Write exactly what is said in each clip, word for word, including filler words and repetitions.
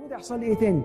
كده يحصل لي ايه تاني؟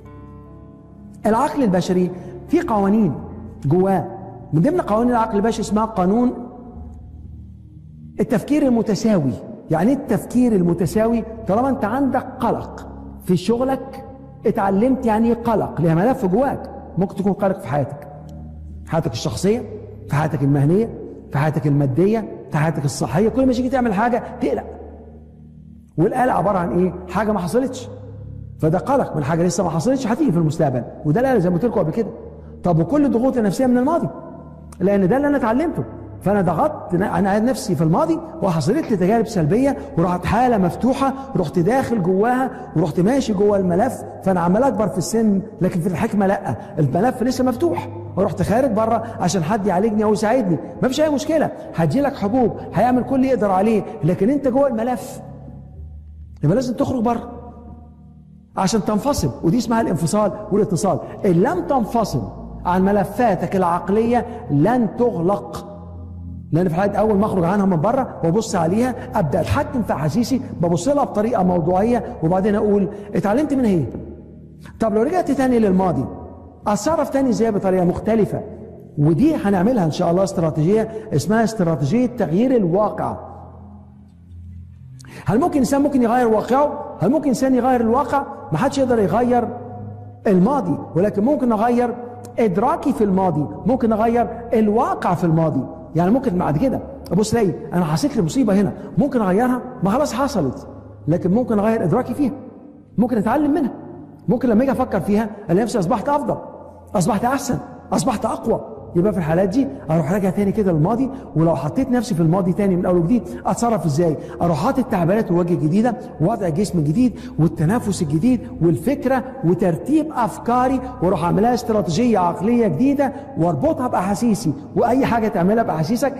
العقل البشري فيه قوانين جواه، من ضمن قوانين العقل البشري اسمها قانون التفكير المتساوي. يعني ايه التفكير المتساوي؟ طالما انت عندك قلق في شغلك اتعلمت يعني ايه قلق، ليها ملف جواك. ممكن تكون قلق في حياتك، حياتك الشخصيه، في حياتك المهنيه، في حياتك الماديه، في حياتك الصحيه. كل ما تيجي تعمل حاجه تقلق، والقلق عباره عن ايه؟ حاجه ما حصلتش، فده قلق من حاجه لسه ما حصلتش هتيجي في المستقبل، وده القلق زي ما قلت لكم قبل كده. طب وكل الضغوط النفسيه من الماضي، لان ده اللي انا اتعلمته. فانا ضغطت انا نفسي في الماضي وحصلت لي تجارب سلبيه، ورحت حاله مفتوحه، رحت داخل جواها ورحت ماشي جوه الملف. فانا عمال اكبر في السن، لكن في الحكمه لا، الملف لسه مفتوح، ورحت خارج بره عشان حد يعالجني او يساعدني. ما فيش اي مشكله، هتجي لك حبوب، هيعمل كل اللي يقدر عليه، لكن انت جوه الملف يبقى لازم تخرج بره عشان تنفصل. ودي اسمها الانفصال والاتصال. ان لم تنفصل عن ملفاتك العقليه لن تغلق، لان في حاله اول ما اخرج عنها من بره وابص عليها ابدا اتحكم في احاسيسي، ببص لها بطريقه موضوعيه، وبعدين اقول اتعلمت منها ايه؟ طب لو رجعت تاني للماضي اتصرف تاني ازاي بطريقه مختلفه؟ ودي هنعملها ان شاء الله استراتيجيه اسمها استراتيجيه تغيير الواقع. هل ممكن انسان ممكن يغير واقعه؟ هل ممكن انسان يغير الواقع؟ ما حدش يقدر يغير الماضي، ولكن ممكن اغير ادراكي في الماضي، ممكن اغير الواقع في الماضي. يعني ممكن بعد كده ابص الاقي انا حسيت لي مصيبه هنا، ممكن اغيرها، ما خلاص حصلت، لكن ممكن اغير ادراكي فيها، ممكن اتعلم منها. ممكن لما اجي افكر فيها الاقي نفسي اصبحت افضل، اصبحت احسن، اصبحت اقوى. يبقى في الحالات دي اروح راجع تاني كده للماضي، ولو حطيت نفسي في الماضي تاني من اول وجديد اتصرف ازاي؟ اروح حاطط تعبيرات الوجه الجديده، ووضع الجسم الجديد، والتنفس الجديد، والفكره وترتيب افكاري، واروح اعملها استراتيجيه عقليه جديده واربطها باحاسيسي. واي حاجه تعملها باحاسيسك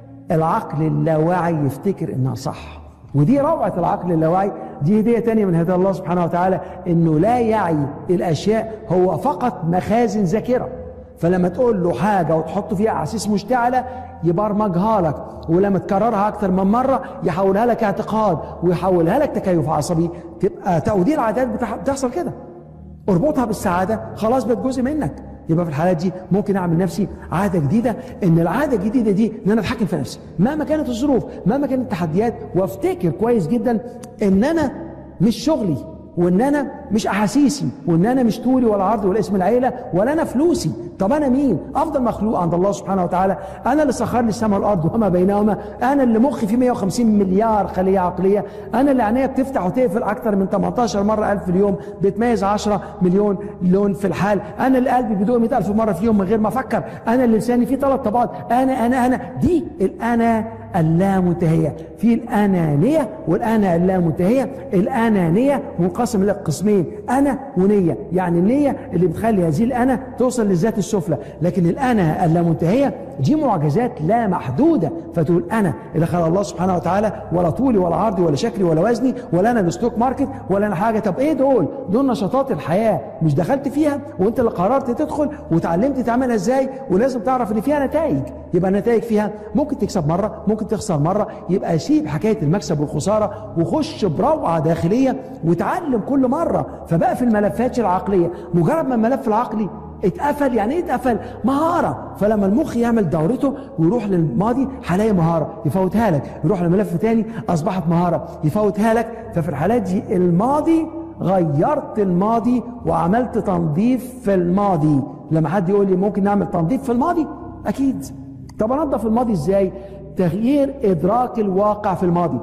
العقل اللاواعي يفتكر انها صح. ودي روعه العقل اللاواعي، دي هديه تانيه من هدايا الله سبحانه وتعالى، انه لا يعي الاشياء، هو فقط مخازن ذاكره. فلما تقول له حاجة وتحط فيها أحاسيس مشتعلة يبرمجها لك، ولما تكررها أكتر من مرة يحولها لك اعتقاد، ويحولها لك تكيف عصبي، تبقى تودير عادات بتحصل كده. اربطها بالسعادة، خلاص بقت جزء منك. يبقى في الحالات دي ممكن أعمل نفسي عادة جديدة، إن العادة الجديدة دي إن أنا أتحكم في نفسي مهما كانت الظروف، مهما كانت التحديات، وافتكر كويس جدا إن أنا مش شغلي، وان انا مش احاسيسي، وان انا مش طولي ولا عرضي ولا اسم العيله ولا انا فلوسي. طب انا مين؟ افضل مخلوق عند الله سبحانه وتعالى. انا اللي سخر لي السماء والارض وما بينهما، انا اللي مخي فيه مئة وخمسين مليار خليه عقليه، انا اللي عينيا بتفتح وتقفل اكتر من ثمانية عشر مره ألف في اليوم، بتميز عشرة مليون لون في الحال، انا اللي قلبي بيدق مئة ألف مره في اليوم من غير ما افكر، انا اللي لساني فيه ثلاث طبقات، انا انا انا دي الانا اللامنتهيه. في الانانيه والانا اللامنتهيه. الانانيه منقسم الى قسمين، انا ونيه، يعني النيه اللي بتخلي هذه الانا توصل للذات السفلى، لكن الانا اللامنتهيه دي معجزات لا محدوده. فتقول انا اللي خلق الله سبحانه وتعالى، ولا طولي ولا عرضي ولا شكلي ولا وزني ولا انا الستوك ماركت ولا انا حاجه. طب ايه دول؟ دول نشاطات الحياه، مش دخلت فيها وانت اللي قررت تدخل وتعلمت تعملها ازاي، ولازم تعرف ان فيها نتائج. يبقى النتائج فيها ممكن تكسب مره، ممكن تخسر مره، يبقى سيب حكايه المكسب والخساره وخش بروعه داخليه وتعلم كل مره. فبقى في الملفات العقليه، مجرد ما الملف العقلي اتقفل، يعني ايه اتقفل؟ مهاره. فلما المخ يعمل دورته ويروح للماضي هلاقي مهاره يفوتها لك، يروح لملف تاني اصبحت مهاره يفوتها لك. ففي الحالات دي الماضي غيرت الماضي وعملت تنظيف في الماضي. لما حد يقول لي ممكن نعمل تنظيف في الماضي، اكيد. طب انظف الماضي ازاي؟ تغيير ادراك الواقع في الماضي،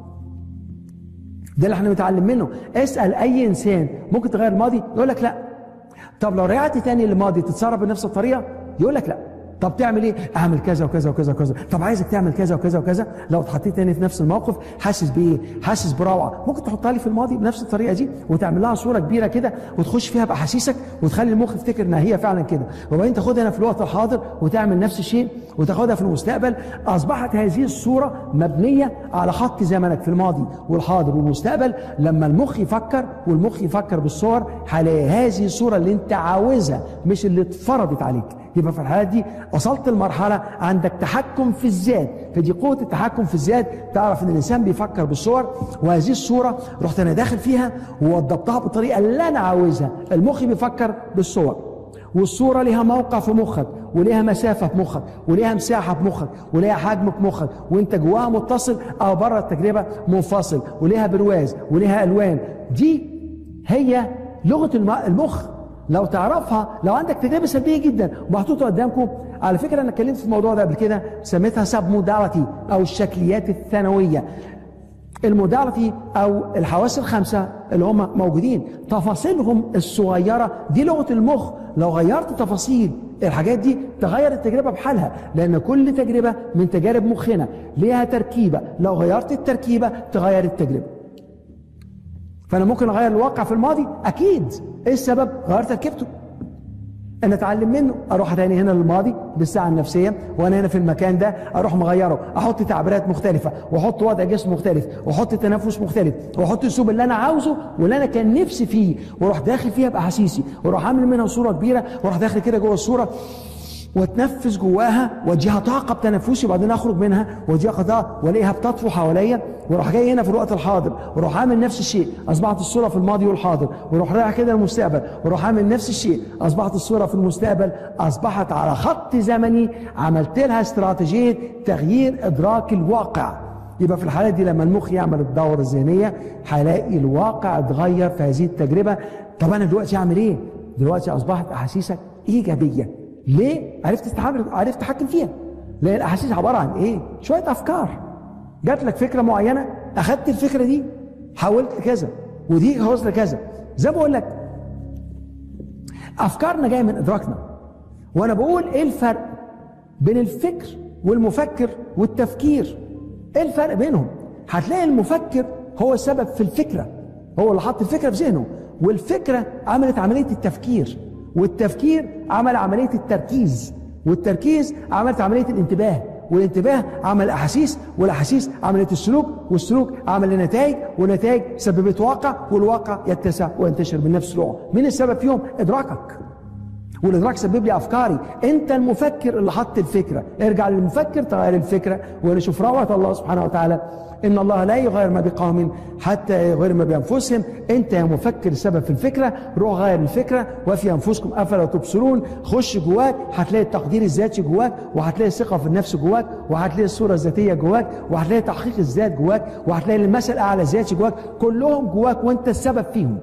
ده اللي احنا بنتعلم منه. اسال اي انسان ممكن تغير الماضي، يقول لك لا. طب لو رجعت تاني للماضي تتصرف بنفس الطريقه، يقول لك لا. طب تعمل ايه؟ اعمل كذا وكذا وكذا وكذا. طب عايزك تعمل كذا وكذا وكذا. لو اتحطيت تاني في نفس الموقف حاسس بايه؟ حاسس بروعه، ممكن تحطها لي في الماضي بنفس الطريقه دي وتعمل لها صوره كبيره كده وتخش فيها باحاسيسك وتخلي المخ يفتكر انها هي فعلا كده، وبعدين تاخدها هنا في الوقت الحاضر وتعمل نفس الشيء وتاخدها في المستقبل. اصبحت هذه الصوره مبنيه على خط زمنك في الماضي والحاضر والمستقبل. لما المخ يفكر والمخ يفكر بالصور، هلاقي هذه الصوره اللي انت عاوزها مش اللي اتفرضت عليك. يبقى في الحالات دي وصلت لمرحله عندك تحكم في الذات، فدي قوه التحكم في الذات. تعرف ان الانسان بيفكر بالصور، وهذه الصوره رحت انا داخل فيها ووضبطها بالطريقه اللي انا عاوزها. المخ بيفكر بالصور، والصوره ليها موقع في مخك، وليها مسافه في مخك، وليها مساحه في مخك، وليها حجم في مخك، وانت جواها متصل او بره التجربه منفصل، وليها برواز وليها الوان. دي هي لغه المخ. لو تعرفها، لو عندك تجربه سلبيه جدا ومحطوطه قدامكم، على فكره انا اتكلمت في الموضوع ده قبل كده، سميتها سب موداليتي او الشكليات الثانويه. الموداليتي او الحواس الخمسه اللي هم موجودين، تفاصيلهم الصغيره دي لغه المخ. لو غيرت تفاصيل الحاجات دي تغير التجربه بحالها، لان كل تجربه من تجارب مخنا ليها تركيبه، لو غيرت التركيبه تغير التجربه. فانا ممكن اغير الواقع في الماضي، اكيد. ايه السبب؟ غيرت تركيبته. انا اتعلم منه، اروح تاني هنا للماضي بالساعه النفسيه، وانا هنا في المكان ده اروح مغيره، احط تعبيرات مختلفه، واحط وضع جسم مختلف، واحط تنفس مختلف، واحط الاسلوب اللي انا عاوزه واللي انا كان نفسي فيه، واروح داخل فيها باحاسيسي، واروح عامل منها صوره كبيره، واروح داخل كده جوه الصوره واتنفس جواها، واديها طاقه بتنفسي، وبعدين اخرج منها واديها طاقه والاقيها بتطفو حواليا، واروح جاي هنا في الوقت الحاضر واروح عامل نفس الشيء، اصبحت الصوره في الماضي والحاضر، واروح رايح كده المستقبل واروح عامل نفس الشيء، اصبحت الصوره في المستقبل، اصبحت على خط زمني عملت لها استراتيجيه تغيير ادراك الواقع. يبقى في الحالات دي لما المخ يعمل الدورة الذهنية هيلاقي الواقع اتغير في هذه التجربة. طب انا دلوقتي اعمل ايه؟ دلوقتي اصبحت احاسيسك ايجابية. ليه؟ عرفت تتحكم عرفت تتحكم فيها. لان الاحاسيس عبارة عن ايه؟ شوية افكار. جات لك فكرة معينة، اخدت الفكرة دي حولت لكذا، ودي حولت لكذا. زي ما بقول لك افكارنا جاية من ادراكنا. وانا بقول ايه الفرق بين الفكر والمفكر والتفكير؟ ايه الفرق بينهم؟ هتلاقي المفكر هو السبب في الفكرة، هو اللي حط الفكرة في ذهنه، والفكرة عملت عملية التفكير، والتفكير عمل عملية التركيز، والتركيز عملت عملية الانتباه، والانتباه عمل احاسيس، والاحاسيس عملت السلوك، والسلوك عمل النتائج، والنتائج سببت واقع، والواقع يتسع وينتشر من نفس النوع. مين السبب فيهم؟ ادراكك. والادراك سبب لي افكاري. انت المفكر اللي حط الفكره، ارجع للمفكر تغير الفكره. ونشوف روعه الله سبحانه وتعالى، ان الله لا يغير ما بقوم حتى يغير ما بانفسهم. انت يا مفكر السبب في الفكره، روح غير الفكره. وفي انفسكم افلا تبصرون. خش جواك هتلاقي التقدير الذاتي جواك، وهتلاقي الثقه في النفس جواك، وهتلاقي الصوره الذاتيه جواك، وهتلاقي تحقيق الذات جواك، وهتلاقي المثل الاعلى ذاتي جواك، كلهم جواك وانت السبب فيهم.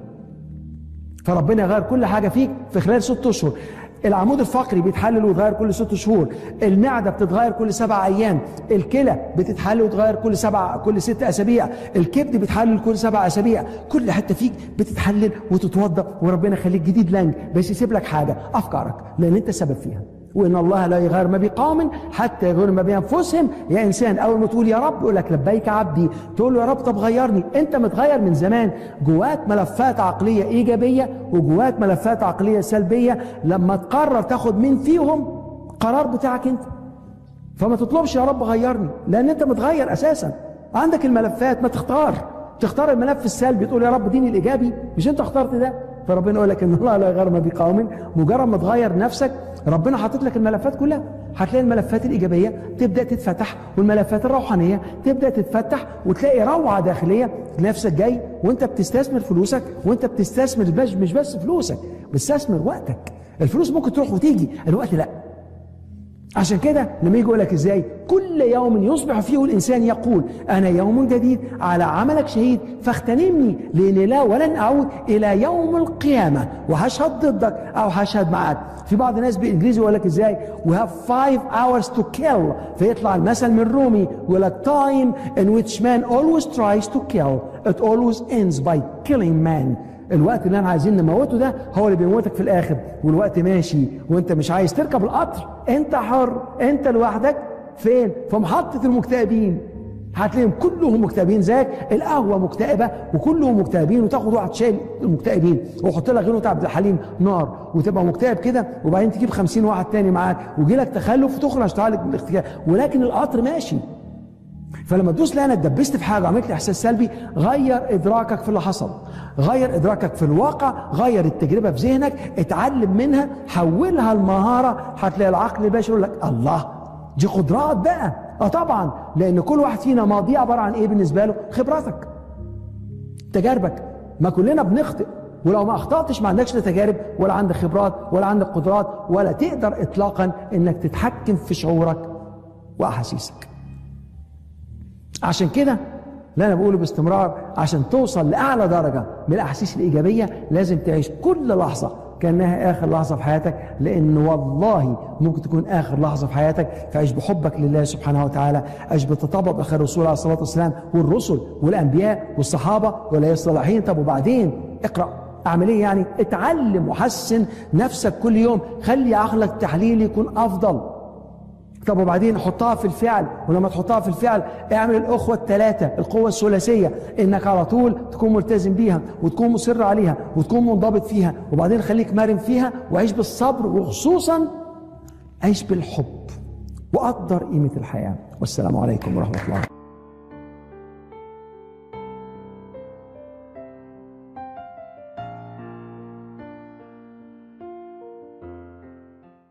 فربنا يغير كل حاجة فيك في خلال ست أشهر. العمود الفقري بيتحلل ويتغير كل ست شهور، المعدة بتتغير كل سبع أيام، الكلى بتتحلل وتتغير كل سبع كل ست أسابيع، الكبد بيتحلل كل سبع أسابيع، كل حتة فيك بتتحلل وتتوضأ، وربنا يخليك جديد لانج، بس يسيب لك حاجة، أفكارك، لأن أنت السبب فيها. وإن الله لا يغير ما بقوم حتى يغيروا ما بأنفسهم. يا إنسان أول ما تقول يا رب يقول لك لبيك عبدي، تقول له يا رب طب غيرني. أنت متغير من زمان، جواك ملفات عقلية إيجابية وجواك ملفات عقلية سلبية. لما تقرر تاخد من فيهم قرار بتاعك أنت، فما تطلبش يا رب غيرني، لأن أنت متغير أساسا. عندك الملفات، ما تختار تختار الملف السلبي، تقول يا رب ديني الإيجابي، مش أنت اخترت ده. فربنا يقول لك ان الله لا يغير ما بقوم. مجرد ما تغير نفسك ربنا حاطط لك الملفات كلها، هتلاقي الملفات الايجابيه تبدا تتفتح، والملفات الروحانيه تبدا تتفتح، وتلاقي روعه داخليه نفسك جاي وانت بتستثمر فلوسك، وانت بتستثمر مش بس فلوسك، بتستثمر وقتك. الفلوس ممكن تروح وتيجي، الوقت لا. عشان كده لما يجي يقول لك ازاي كل يوم يصبح فيه الانسان يقول انا يوم جديد على عملك شهيد فاغتنمني، لاني لا ولن اعود الى يوم القيامه وهشهد ضدك او هشهد معك. في بعض الناس بالانجليزي يقول لك ازاي we have five hours to kill، فيطلع المثل من رومي يقول لك time in which man always tries to kill it always ends by killing man. الوقت اللي احنا عايزين نموته ده هو اللي بيموتك في الاخر، والوقت ماشي وانت مش عايز تركب القطر، انت حر، انت لوحدك فين؟ في محطة المكتئبين. هتلاقيهم كلهم مكتئبين زيك، القهوة مكتئبة وكلهم مكتئبين، وتاخد واحد شايل المكتئبين وحط لك غيره عبد الحليم نار وتبقى مكتئب كده، وبعدين تجيب خمسين واحد تاني معاك ويجي لك تخلف وتخرج تعالج من الاختيار، ولكن القطر ماشي. فلما تدوس لا انا اتدبست في حاجه وعملت لي احساس سلبي، غير ادراكك في اللي حصل، غير ادراكك في الواقع، غير التجربه في ذهنك، اتعلم منها، حولها لمهاره. هتلاقي العقل البشري يقول لك الله دي قدرات بقى. اه طبعا، لان كل واحد فينا ماضيه عباره عن ايه بالنسبه له؟ خبراتك، تجاربك. ما كلنا بنخطئ، ولو ما اخطاتش ما عندكش لا تجارب ولا عندك خبرات ولا عندك قدرات، ولا تقدر اطلاقا انك تتحكم في شعورك واحاسيسك. عشان كده اللي انا بقوله باستمرار، عشان توصل لاعلى درجه من الاحاسيس الايجابيه لازم تعيش كل لحظه كانها اخر لحظه في حياتك، لان والله ممكن تكون اخر لحظه في حياتك. فعيش بحبك لله سبحانه وتعالى، عيش بالتطابق باخر الرسول عليه الصلاه والسلام والرسل والانبياء والصحابه والأولياء الصالحين. طب وبعدين اقرا، اعمل ايه يعني؟ اتعلم وحسن نفسك كل يوم، خلي عقلك التحليلي يكون افضل. طب وبعدين حطها في الفعل، ولما تحطها في الفعل اعمل الاخوه الثلاثه، القوه الثلاثيه، انك على طول تكون ملتزم بيها وتكون مصر عليها وتكون منضبط فيها، وبعدين خليك مرن فيها وعيش بالصبر، وخصوصا عيش بالحب وقدر قيمه الحياه. والسلام عليكم ورحمه الله.